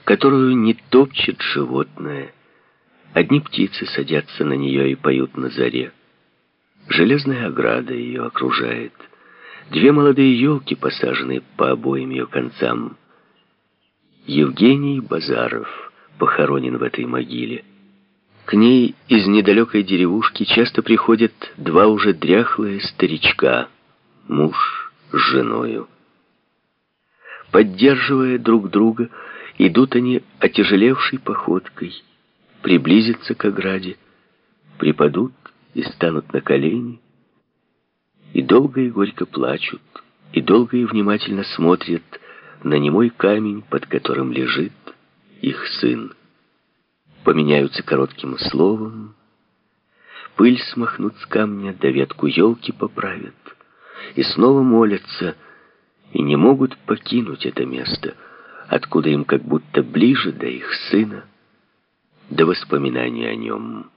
которую не топчет животное. Одни птицы садятся на нее и поют на заре. Железная ограда ее окружает. Две молодые елки посажены по обоим ее концам. Евгений Базаров похоронен в этой могиле. К ней из недалекой деревушки часто приходят два уже дряхлые старичка, муж с женою. Поддерживая друг друга, идут они отяжелевшей походкой, приблизятся к ограде, припадут и станут на колени, и долго и горько плачут, и долго и внимательно смотрят на немой камень, под которым лежит их сын. Поменяются коротким словом, пыль смахнут с камня, да ветку елки поправят, и снова молятся, и не могут покинуть это место, откуда им как будто ближе до их сына, до воспоминаний о нем.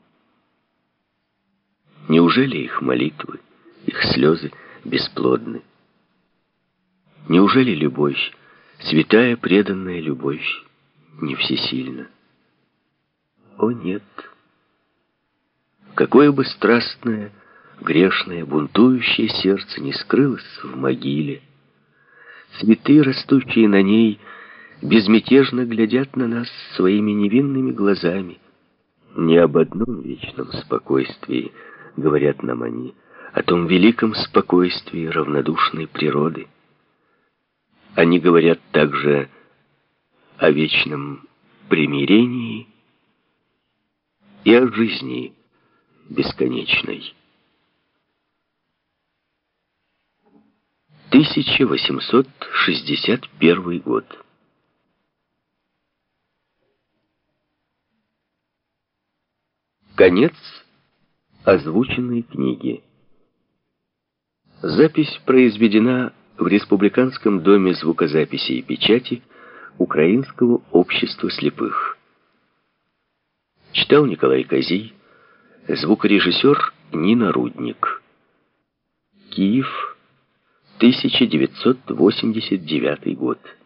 Неужели их молитвы, их слезы бесплодны? Неужели любовь, святая преданная любовь, не всесильна? О, нет! Какое бы страстное, грешное, бунтующее сердце не скрылось в могиле, цветы, растущие на ней, безмятежно глядят на нас своими невинными глазами. Не об одном вечном спокойствии говорят нам они, о том великом спокойствии равнодушной природы. Они говорят также о вечном примирении и о жизни бесконечной. 1861 год. Конец озвученной книги. Запись произведена в Республиканском доме звукозаписи и печати Украинского общества слепых. Читал Николай Козий, звукорежиссер Нина Рудник. Киев, 1989 год.